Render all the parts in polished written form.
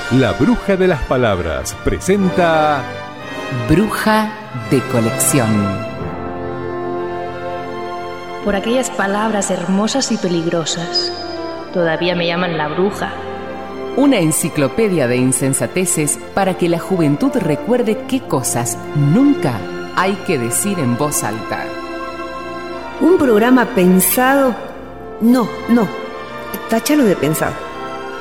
La Bruja de las Palabras presenta Bruja de Colección. Por aquellas palabras hermosas y peligrosas, todavía me llaman la bruja. Una enciclopedia de insensateces para que la juventud recuerde qué cosas nunca hay que decir en voz alta. Un programa pensado... No, táchalo de pensado.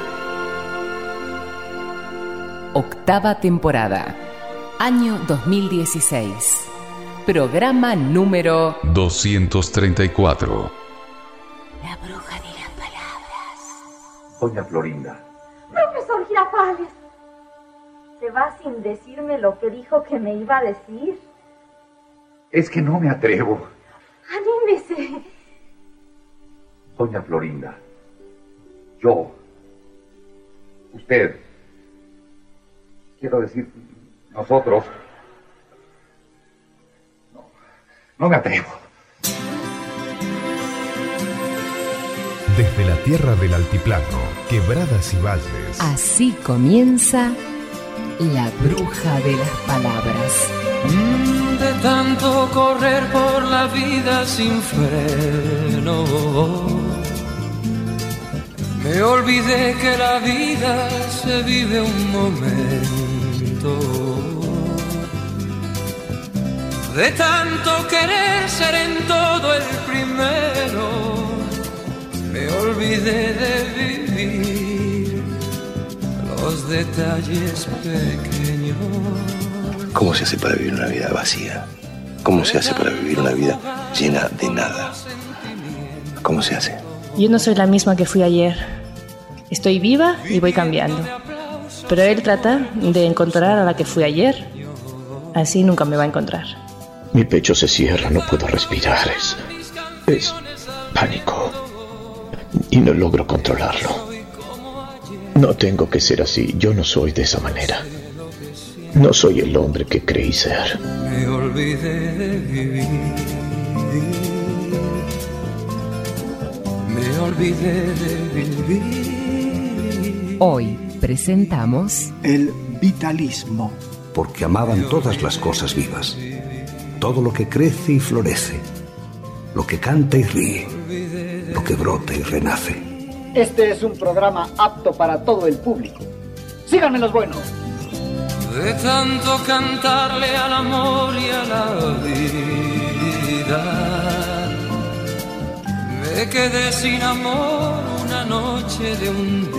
Octava temporada, año 2016. Programa número 234. La bruja de las palabras. Doña Florinda. Profesor Girafales, ¿se va sin decirme lo que dijo que me iba a decir? Es que no me atrevo. Anímese. Doña Florinda, usted, quiero decir, nosotros, no me atrevo. Desde la tierra del altiplano, quebradas y valles. Así comienza La Bruja de las Palabras. De tanto correr por la vida sin freno, me olvidé que la vida se vive un momento. De tanto querer ser en todo el primero, me olvidé de vivir los detalles pequeños. ¿Cómo se hace para vivir una vida vacía? ¿Cómo se hace para vivir una vida llena de nada? ¿Cómo se hace? Yo no soy la misma que fui ayer. Estoy viva y voy cambiando. Pero él trata de encontrar a la que fui ayer. Así nunca me va a encontrar. Mi pecho se cierra, no puedo respirar. Es pánico. Y no logro controlarlo. No tengo que ser así. Yo no soy de esa manera. No soy el hombre que creí ser. Me olvidé de vivir. Me olvidé de vivir. Hoy presentamos el vitalismo. Porque amaban todas las cosas vivas, todo lo que crece y florece, lo que canta y ríe, lo que brota y renace. Este es un programa apto para todo el público. Síganme los buenos. De tanto cantarle al amor y a la vida, me quedé sin amor una noche de un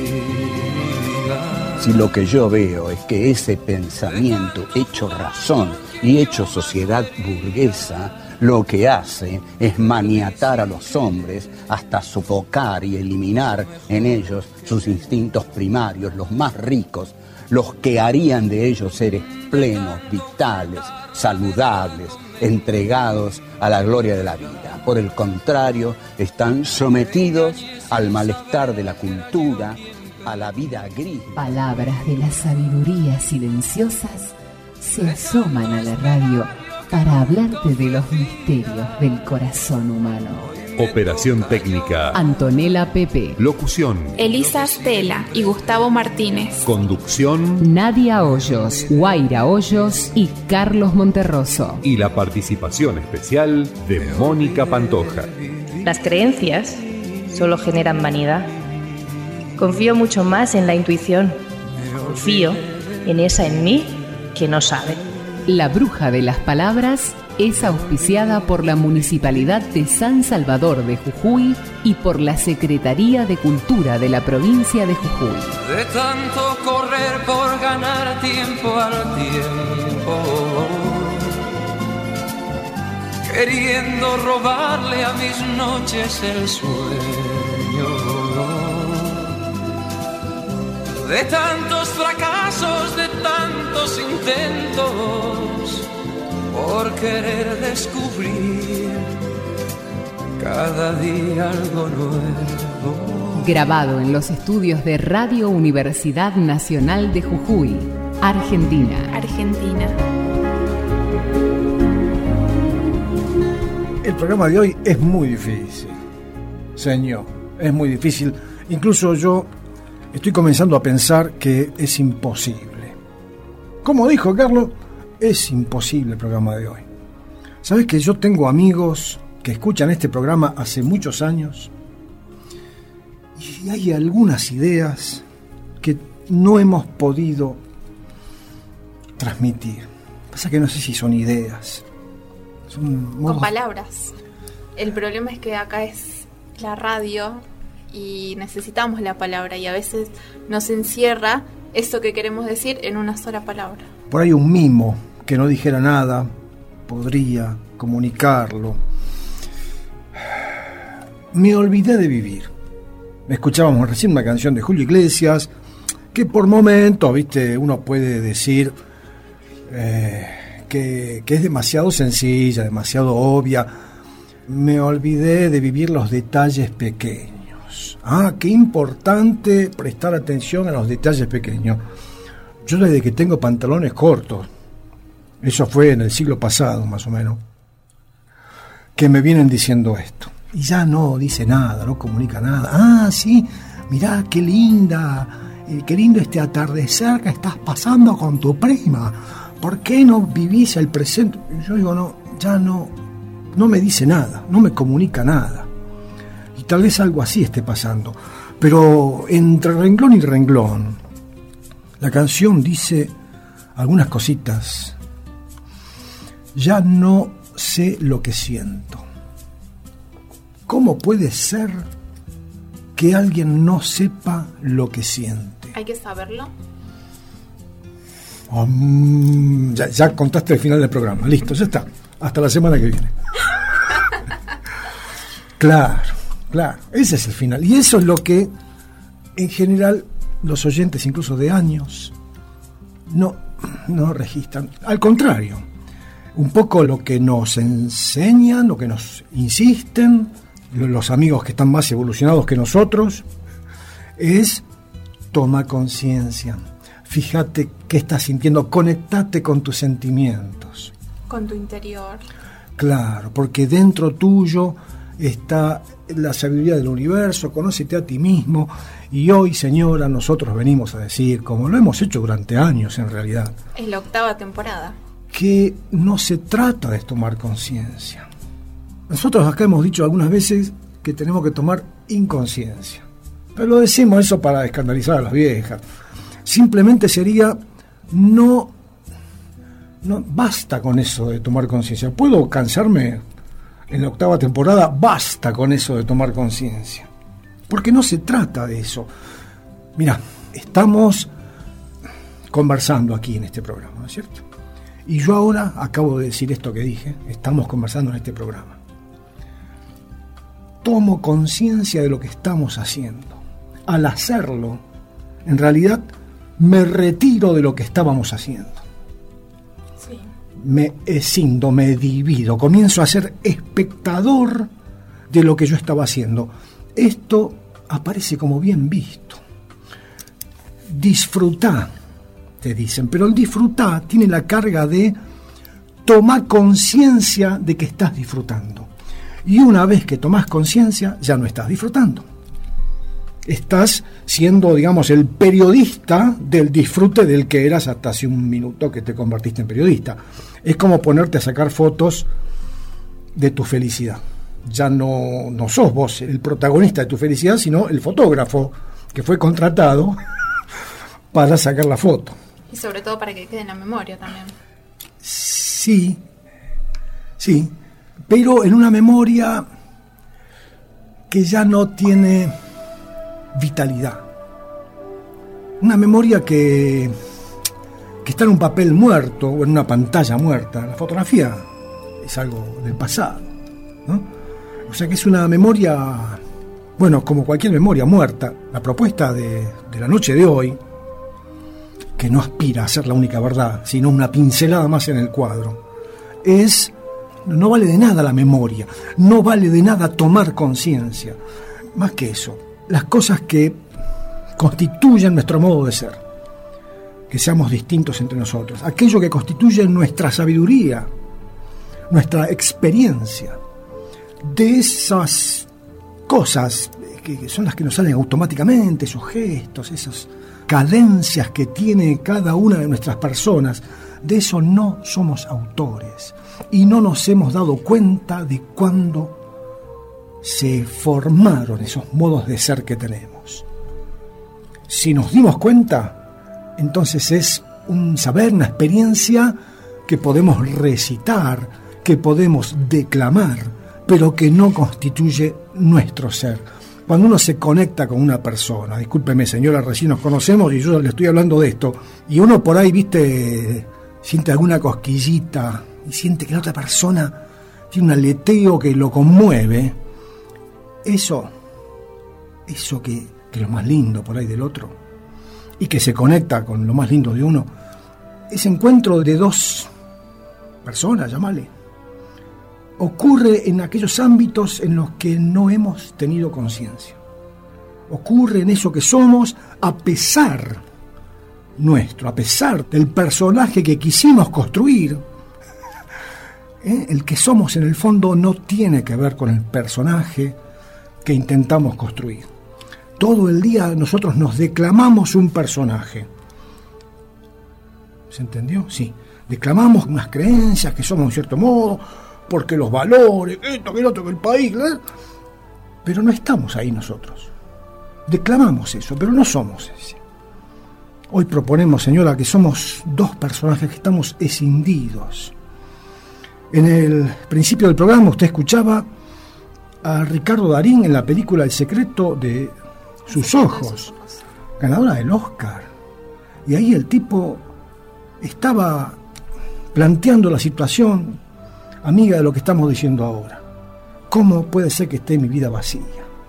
día. Si lo que yo veo es que ese pensamiento hecho razón y hecho sociedad burguesa, lo que hace es maniatar a los hombres hasta sofocar y eliminar en ellos sus instintos primarios, los más ricos, los que harían de ellos seres plenos, vitales, saludables, entregados a la gloria de la vida. Por el contrario, están sometidos al malestar de la cultura, a la vida gris. Palabras de la sabiduría silenciosas se asoman a la radio para hablarte de los misterios del corazón humano. Operación técnica Antonella Pepe. Locución Elisa Stella y Gustavo Martínez. Conducción Nadia Hoyos, Guaira Hoyos y Carlos Monterroso. Y la participación especial de Mónica Pantoja. Las creencias solo generan vanidad. Confío mucho más en la intuición. Confío en esa en mí que no sabe. La Bruja de las Palabras es auspiciada por la Municipalidad de San Salvador de Jujuy y por la Secretaría de Cultura de la provincia de Jujuy. De tanto correr por ganar tiempo al tiempo, queriendo robarle a mis noches el sueño. De tantos fracasos, de tantos intentos, por querer descubrir cada día algo nuevo. Grabado en los estudios de Radio Universidad Nacional de Jujuy, Argentina. El programa de hoy es muy difícil, señor, es muy difícil. Incluso yo estoy comenzando a pensar que es imposible. Como dijo Carlos, es imposible el programa de hoy. ¿Sabes que yo tengo amigos que escuchan este programa hace muchos años? Y hay algunas ideas que no hemos podido transmitir. Pasa que no sé si son ideas. Son modos... Con palabras. El problema es que acá es la radio y necesitamos la palabra y a veces nos encierra esto que queremos decir en una sola palabra. Por ahí un mimo que no dijera nada podría comunicarlo. Me olvidé de vivir. Escuchábamos recién una canción de Julio Iglesias que por momentos, viste, uno puede decir que es demasiado sencilla, demasiado obvia. Me olvidé de vivir los detalles pequeños. Qué importante prestar atención a los detalles pequeños. Yo desde que tengo pantalones cortos, eso fue en el siglo pasado más o menos, que me vienen diciendo esto. Y ya no dice nada, no comunica nada. Sí, mirá qué linda, qué lindo este atardecer que estás pasando con tu prima. ¿Por qué no vivís el presente? Yo digo, no, ya no me dice nada, no me comunica nada. Y tal vez algo así esté pasando. Pero entre renglón y renglón, la canción dice algunas cositas. Ya no sé lo que siento. ¿Cómo puede ser que alguien no sepa lo que siente? Hay que saberlo. Ya contaste el final del programa. Listo, ya está. Hasta la semana que viene. Claro. Ese es el final. Y eso es lo que, en general, los oyentes, incluso de años, no registran. Al contrario, un poco lo que nos enseñan, lo que nos insisten, los amigos que están más evolucionados que nosotros, es toma conciencia. Fíjate qué estás sintiendo, conectate con tus sentimientos. Con tu interior. Claro, porque dentro tuyo está la sabiduría del universo, conócete a ti mismo. Y hoy, señora, nosotros venimos a decir, como lo hemos hecho durante años en realidad, es la 8ª temporada, que no se trata de tomar conciencia. Nosotros acá hemos dicho algunas veces que tenemos que tomar inconsciencia. Pero lo decimos eso para escandalizar a las viejas. Simplemente sería no basta con eso de tomar conciencia. ¿Puedo cansarme en la 8ª temporada? Basta con eso de tomar conciencia. Porque no se trata de eso. Mira, estamos conversando aquí en este programa, ¿no es cierto? Y yo ahora acabo de decir esto que dije, estamos conversando en este programa. Tomo conciencia de lo que estamos haciendo. Al hacerlo, en realidad, me retiro de lo que estábamos haciendo. Sí. Me escindo, me divido, comienzo a ser espectador de lo que yo estaba haciendo. Esto aparece como bien visto. Disfrutá, te dicen, pero el disfrutá tiene la carga de tomar conciencia de que estás disfrutando. Y una vez que tomás conciencia, ya no estás disfrutando. Estás siendo, digamos, el periodista del disfrute del que eras hasta hace un minuto que te convertiste en periodista. Es como ponerte a sacar fotos de tu felicidad. Ya no sos vos el protagonista de tu felicidad, sino el fotógrafo que fue contratado para sacar la foto. Y sobre todo para que quede en la memoria también. Sí, pero en una memoria que ya no tiene vitalidad. Una memoria que está en un papel muerto o en una pantalla muerta. La fotografía es algo del pasado, ¿no? O sea que es una memoria, bueno, como cualquier memoria muerta. La propuesta de la noche de hoy, que no aspira a ser la única verdad, sino una pincelada más en el cuadro, no vale de nada la memoria, no vale de nada tomar conciencia. Más que eso, las cosas que constituyen nuestro modo de ser, que seamos distintos entre nosotros, aquello que constituye nuestra sabiduría, nuestra experiencia. De esas cosas que son las que nos salen automáticamente, esos gestos, esas cadencias que tiene cada una de nuestras personas. De eso no somos autores y no nos hemos dado cuenta de cuándo se formaron esos modos de ser que tenemos. Si nos dimos cuenta, entonces es un saber, una experiencia que podemos recitar, que podemos declamar, pero que no constituye nuestro ser. Cuando uno se conecta con una persona, discúlpeme señora, recién nos conocemos y yo le estoy hablando de esto, y uno por ahí, viste, siente alguna cosquillita y siente que la otra persona tiene un aleteo que lo conmueve, eso que es lo más lindo por ahí del otro, y que se conecta con lo más lindo de uno, ese encuentro de dos personas, llámale, ocurre en aquellos ámbitos en los que no hemos tenido conciencia. Ocurre en eso que somos a pesar del personaje que quisimos construir. El que somos en el fondo no tiene que ver con el personaje que intentamos construir. Todo el día nosotros nos declamamos un personaje. ¿Se entendió? Sí. Declamamos unas creencias que somos de cierto modo, porque los valores, esto, que el otro, que el país, ¿verdad? Pero no estamos ahí nosotros. Declamamos eso, pero no somos ese. Hoy proponemos, señora, que somos dos personajes que estamos escindidos. En el principio del programa usted escuchaba a Ricardo Darín en la película El secreto de sus ojos, ganadora del Oscar. Y ahí el tipo estaba planteando la situación amiga de lo que estamos diciendo ahora. ¿Cómo puede ser que esté mi vida vacía?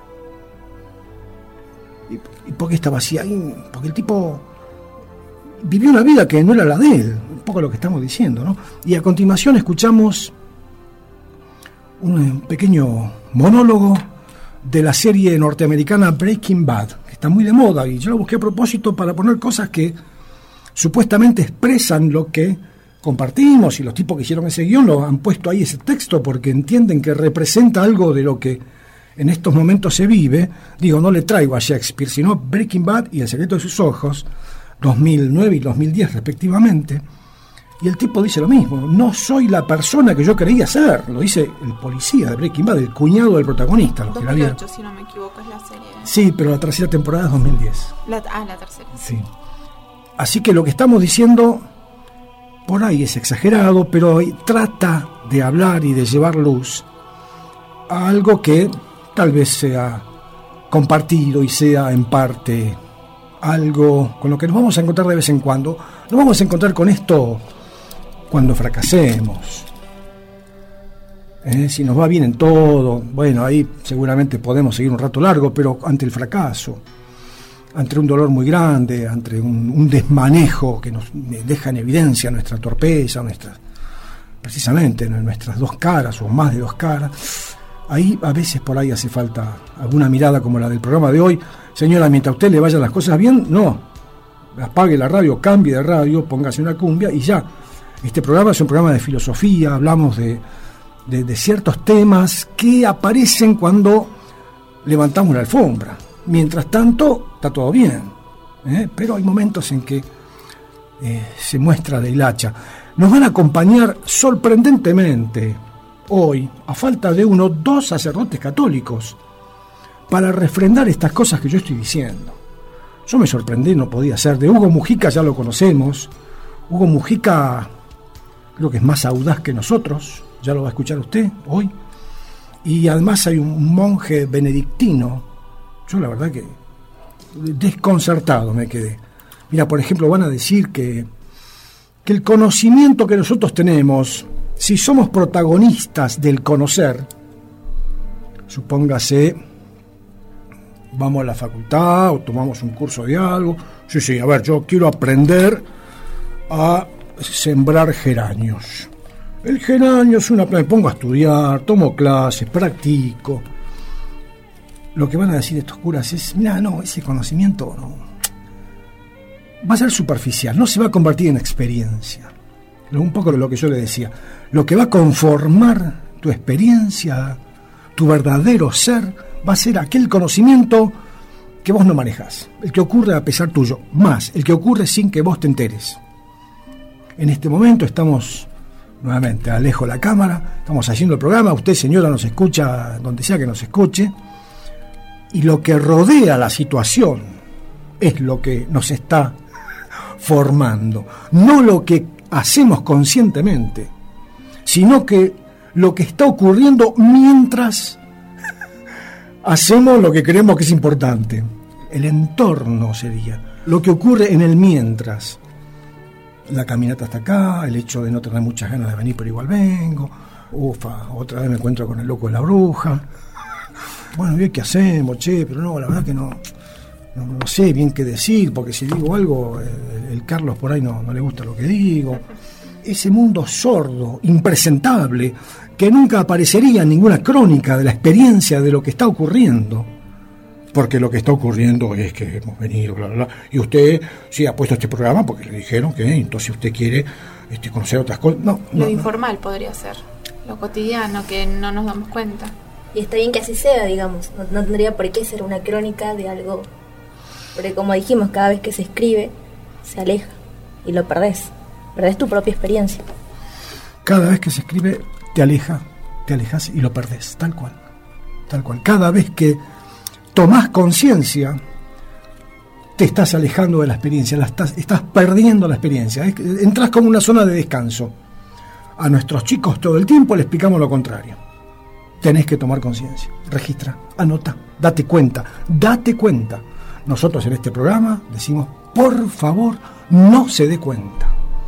¿Y por qué está vacía? Porque el tipo vivió una vida que no era la de él, un poco lo que estamos diciendo, ¿no? Y a continuación escuchamos un pequeño monólogo de la serie norteamericana Breaking Bad, que está muy de moda, y yo lo busqué a propósito para poner cosas que supuestamente expresan lo que compartimos, y los tipos que hicieron ese guión lo han puesto ahí ese texto porque entienden que representa algo de lo que en estos momentos se vive. Digo, no le traigo a Shakespeare, sino Breaking Bad y El secreto de sus ojos, 2009 y 2010 respectivamente, y el tipo dice lo mismo: no soy la persona que yo creía ser. Lo dice el policía de Breaking Bad, el cuñado del protagonista. 2008, si no me equivoco, es la serie. Sí, pero la tercera temporada es 2010. La tercera. Sí. Así que lo que estamos diciendo por ahí es exagerado, pero trata de hablar y de llevar luz a algo que tal vez sea compartido y sea en parte algo con lo que nos vamos a encontrar de vez en cuando. Nos vamos a encontrar con esto cuando fracasemos. Si nos va bien en todo, bueno, ahí seguramente podemos seguir un rato largo, pero ante el fracaso, ante un dolor muy grande, ante un desmanejo que nos deja en evidencia nuestra torpeza, precisamente nuestras dos caras o más de dos caras, ahí a veces por ahí hace falta alguna mirada como la del programa de hoy. Señora, mientras a usted le vayan las cosas bien, no, apague la radio, cambie de radio, póngase una cumbia y ya. Este programa es un programa de filosofía, hablamos de ciertos temas que aparecen cuando levantamos la alfombra. Mientras tanto, está todo bien, pero hay momentos en que se muestra de hilacha. Nos van a acompañar sorprendentemente hoy, a falta de dos sacerdotes católicos, para refrendar estas cosas que yo estoy diciendo. Yo me sorprendí, no podía ser. De Hugo Mujica ya lo conocemos. Hugo Mujica creo que es más audaz que nosotros, ya lo va a escuchar usted hoy. Y además hay un monje benedictino. Yo la verdad que desconcertado me quedé. Mira, por ejemplo, van a decir que el conocimiento que nosotros tenemos, si somos protagonistas del conocer, supóngase, vamos a la facultad o tomamos un curso de algo. Sí, a ver, yo quiero aprender a sembrar geranios. El geranio es una planta, me pongo a estudiar, tomo clases, practico. Lo que van a decir estos curas es, mira, no, ese conocimiento no va a ser superficial, no se va a convertir en experiencia. Un poco de lo que yo le decía. Lo que va a conformar tu experiencia, tu verdadero ser, va a ser aquel conocimiento que vos no manejás, el que ocurre a pesar tuyo, más el que ocurre sin que vos te enteres. En este momento estamos nuevamente, alejo la cámara, estamos haciendo el programa, usted, señora, nos escucha donde sea que nos escuche, y lo que rodea la situación es lo que nos está formando, no lo que hacemos conscientemente, sino que lo que está ocurriendo mientras hacemos lo que creemos que es importante. El entorno sería lo que ocurre en el mientras. La caminata hasta acá, el hecho de no tener muchas ganas de venir pero igual vengo, otra vez me encuentro con el loco de la bruja. Bueno, bien, ¿qué hacemos, che? Pero no, la verdad que no sé bien qué decir, porque si digo algo, el Carlos por ahí no le gusta lo que digo. Ese mundo sordo, impresentable, que nunca aparecería en ninguna crónica de la experiencia de lo que está ocurriendo. Porque lo que está ocurriendo es que hemos venido, bla, bla, bla, y usted sí ha puesto este programa porque le dijeron que entonces usted quiere conocer otras cosas. Lo informal podría ser, lo cotidiano, que no nos damos cuenta. Y está bien que así sea, digamos, no tendría por qué ser una crónica de algo, porque como dijimos, cada vez que se escribe, se aleja y lo perdés tu propia experiencia. Cada vez que se escribe, te alejas y lo perdés, tal cual. Cada vez que tomás conciencia, te estás alejando de la experiencia, estás perdiendo la experiencia, entras como una zona de descanso. A nuestros chicos todo el tiempo les explicamos lo contrario. Tenés que tomar conciencia, registra, anota, date cuenta. Nosotros en este programa decimos, por favor, no se dé cuenta.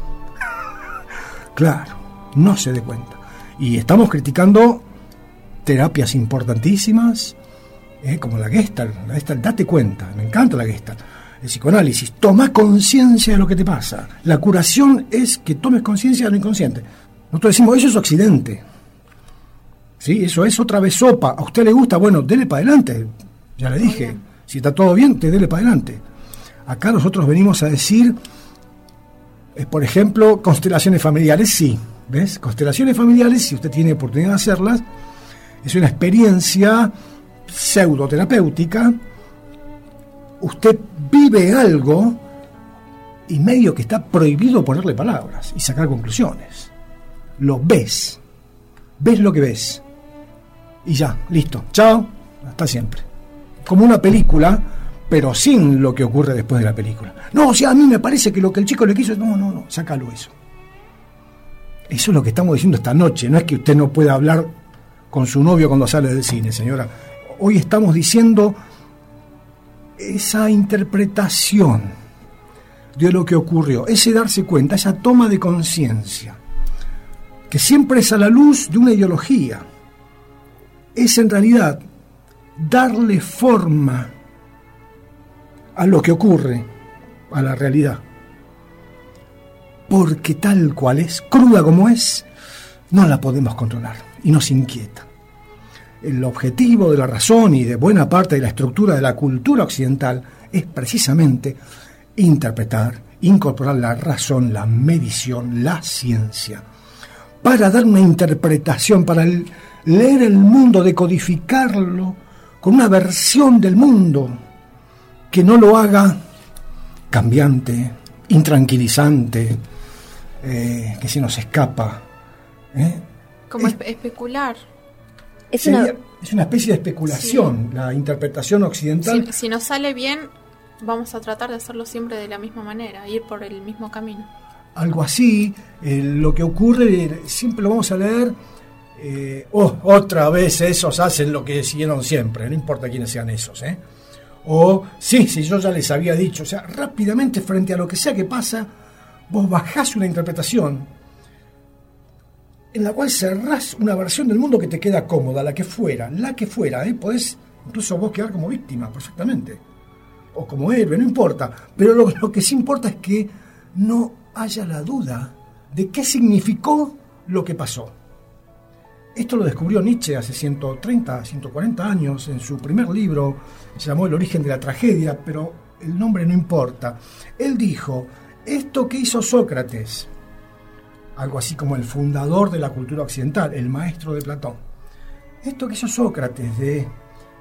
Claro, no se dé cuenta. Y estamos criticando terapias importantísimas, como la Gestalt, date cuenta, me encanta la Gestalt. El psicoanálisis, toma conciencia de lo que te pasa. La curación es que tomes conciencia de lo inconsciente. Nosotros decimos, eso es Occidente. ¿Sí? Eso es otra vez sopa. ¿A usted le gusta? Bueno, dele para adelante. Ya le dije, si está todo bien, te dele para adelante. Acá nosotros venimos a decir, por ejemplo, constelaciones familiares, sí. ¿Ves? Constelaciones familiares, si usted tiene oportunidad de hacerlas, es una experiencia pseudoterapéutica. Usted vive algo y medio que está prohibido ponerle palabras y sacar conclusiones. Lo ves lo que ves y ya, listo, chao, hasta siempre. Como una película, pero sin lo que ocurre después de la película. No, o sea, a mí me parece que lo que el chico le quiso, no, sácalo eso. Eso es lo que estamos diciendo esta noche. No es que usted no pueda hablar con su novio cuando sale del cine, señora. Hoy estamos diciendo esa interpretación de lo que ocurrió, ese darse cuenta, esa toma de conciencia, que siempre es a la luz de una ideología. Es en realidad darle forma a lo que ocurre, a la realidad. Porque tal cual es, cruda como es, no la podemos controlar y nos inquieta. El objetivo de la razón y de buena parte de la estructura de la cultura occidental es precisamente interpretar, incorporar la razón, la medición, la ciencia, para dar una interpretación, para leer el mundo, decodificarlo con una versión del mundo que no lo haga cambiante, intranquilizante, que se nos escapa. Como especular. Es una especie de especulación, sí. La interpretación occidental. Si nos sale bien, vamos a tratar de hacerlo siempre de la misma manera, ir por el mismo camino. Algo así, lo que ocurre, siempre lo vamos a leer, otra vez esos hacen lo que siguieron siempre, no importa quiénes sean esos, o sí, yo ya les había dicho, o sea, rápidamente frente a lo que sea que pasa, vos bajás una interpretación en la cual cerrás una versión del mundo que te queda cómoda, la que fuera, podés incluso vos quedar como víctima perfectamente, o como héroe, no importa, pero lo que sí importa es que no haya la duda de qué significó lo que pasó. Esto lo descubrió Nietzsche hace 130, 140 años, en su primer libro, se llamó El origen de la tragedia, pero el nombre no importa. Él dijo, esto que hizo Sócrates, algo así como el fundador de la cultura occidental, el maestro de Platón, esto que hizo Sócrates de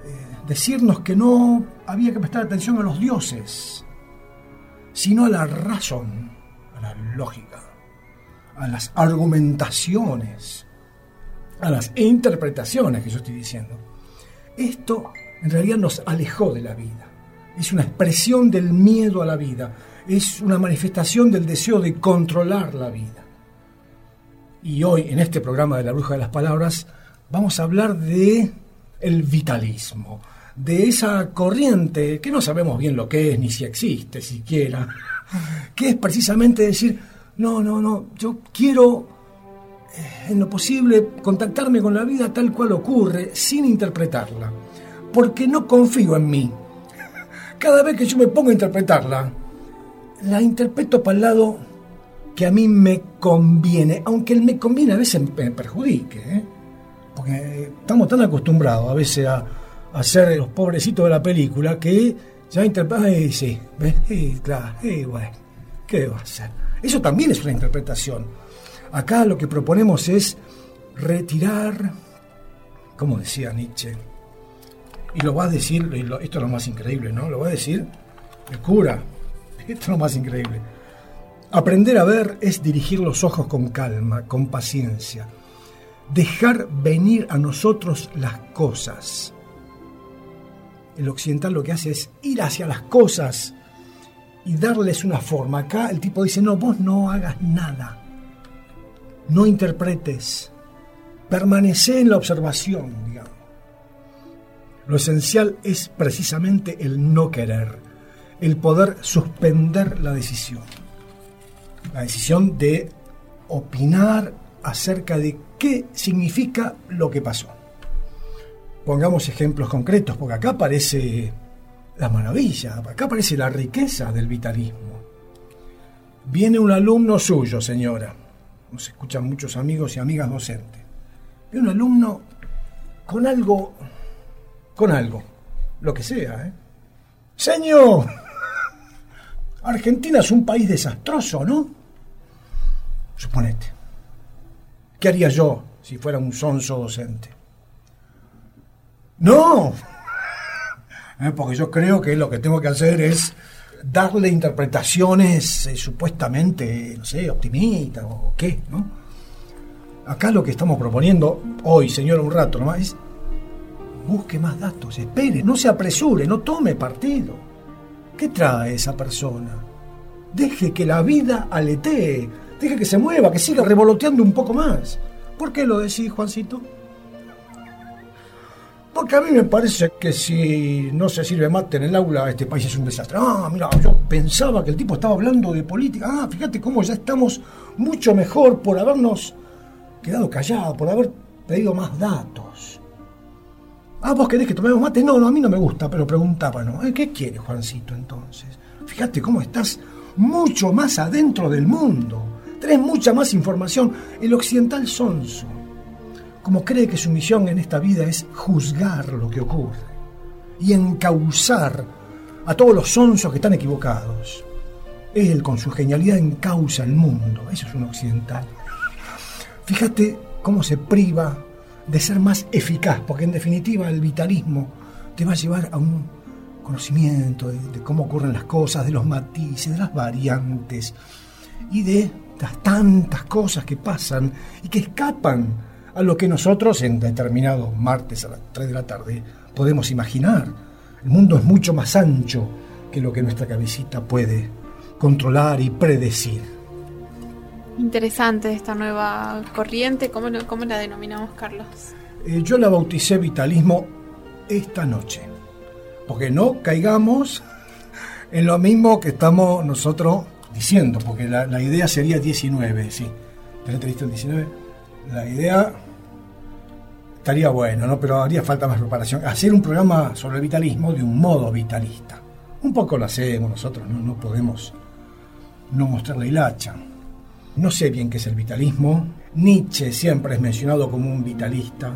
decirnos que no había que prestar atención a los dioses, sino a la razón, a la lógica, a las argumentaciones, a las interpretaciones que yo estoy diciendo. Esto en realidad nos alejó de la vida. Es una expresión del miedo a la vida. Es una manifestación del deseo de controlar la vida. Y hoy, en este programa de La Bruja de las Palabras, vamos a hablar de el vitalismo, de esa corriente que no sabemos bien lo que es, ni si existe siquiera, que es precisamente decir, no, yo quiero, en lo posible, contactarme con la vida tal cual ocurre, sin interpretarla, porque no confío en mí. Cada vez que yo me pongo a interpretarla, la interpreto para el lado que a mí me conviene, aunque el me conviene a veces me perjudique, porque estamos tan acostumbrados a veces a ser los pobrecitos de la película que ya interpretan, sí, ¿ves? Claro, bueno, ¿qué va a hacer? Eso también es una interpretación. Acá lo que proponemos es retirar, como decía Nietzsche, y lo va a decir, esto es lo más increíble, ¿no? Lo va a decir el cura, esto es lo más increíble. Aprender a ver es dirigir los ojos con calma, con paciencia, dejar venir a nosotros las cosas. El occidental lo que hace es ir hacia las cosas y darles una forma. Acá el tipo dice, no, vos no hagas nada, no interpretes, permanecé en la observación, digamos. Lo esencial es precisamente el no querer, el poder suspender la decisión de opinar acerca de qué significa lo que pasó. Pongamos ejemplos concretos, porque acá aparece la maravilla, acá aparece la riqueza del vitalismo. Viene un alumno suyo, señora, nos escuchan muchos amigos y amigas docentes. Viene un alumno con algo, lo que sea, Señor, Argentina es un país desastroso, ¿no? Suponete. ¿Qué haría yo si fuera un sonso docente? ¡No! Porque yo creo que lo que tengo que hacer es darle interpretaciones supuestamente, no sé, optimistas o qué, ¿no? Acá lo que estamos proponiendo hoy, señora, un rato nomás, es busque más datos, espere, no se apresure, no tome partido. ¿Qué trae esa persona? Deje que la vida aletee, deje que se mueva, que siga revoloteando un poco más. ¿Por qué lo decís, Juancito? Porque a mí me parece que si no se sirve mate en el aula, este país es un desastre. Mira, yo pensaba que el tipo estaba hablando de política. Fíjate cómo ya estamos mucho mejor por habernos quedado callados, por haber pedido más datos. ¿Vos querés que tomemos mate? No, a mí no me gusta, pero preguntaba, ¿no? ¿Qué quieres, Juancito, entonces? Fíjate cómo estás mucho más adentro del mundo. Tenés mucha más información. El occidental sonso, como cree que su misión en esta vida es juzgar lo que ocurre y encauzar a todos los sonsos que están equivocados. Él, con su genialidad, encauza el mundo. Eso es un occidental. Fíjate cómo se priva de ser más eficaz, porque en definitiva el vitalismo te va a llevar a un conocimiento de cómo ocurren las cosas, de los matices, de las variantes y de las tantas cosas que pasan y que escapan a lo que nosotros en determinado martes a las 3 de la tarde podemos imaginar. El mundo es mucho más ancho que lo que nuestra cabecita puede controlar y predecir. Interesante esta nueva corriente. ¿Cómo la denominamos, Carlos? Yo la bauticé vitalismo esta noche, porque no caigamos en lo mismo que estamos nosotros diciendo, porque la idea sería 19, sí. ¿Tenés listo el 19? La idea estaría bueno, ¿no? Pero haría falta más preparación. Hacer un programa sobre el vitalismo de un modo vitalista. Un poco lo hacemos nosotros, no podemos no mostrar la hilacha. No sé bien qué es el vitalismo. Nietzsche siempre es mencionado como un vitalista.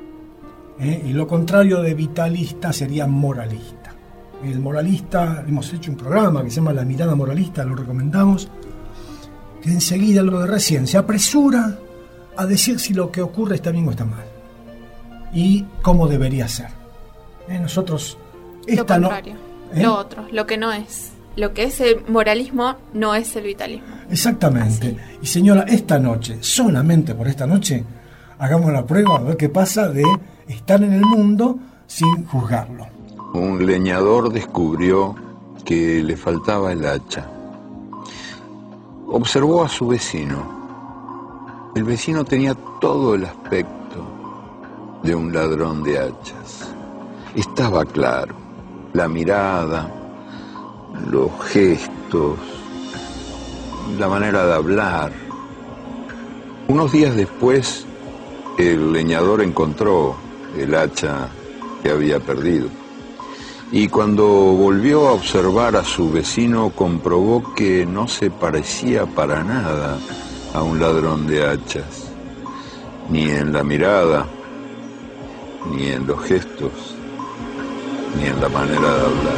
Y lo contrario de vitalista sería moralista. El moralista, hemos hecho un programa que se llama La Mirada Moralista, lo recomendamos, que enseguida, lo de recién, se apresura a decir si lo que ocurre está bien o está mal y cómo debería ser. Nosotros, lo contrario, lo otro, lo que no es. Lo que es el moralismo no es el vitalismo. Exactamente. Así. Y señora, esta noche, solamente por esta noche, hagamos la prueba a ver qué pasa de estar en el mundo sin juzgarlo. Un leñador descubrió que le faltaba el hacha. Observó a su vecino. El vecino tenía todo el aspecto de un ladrón de hachas. Estaba claro, la mirada, los gestos, la manera de hablar. Unos días después, el leñador encontró el hacha que había perdido. Y cuando volvió a observar a su vecino, comprobó que no se parecía para nada a un ladrón de hachas, ni en la mirada, ni en los gestos, ni en la manera de hablar.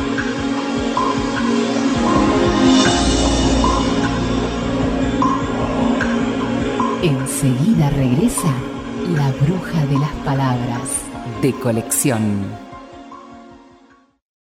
Enseguida regresa La Bruja de las Palabras, de Colección.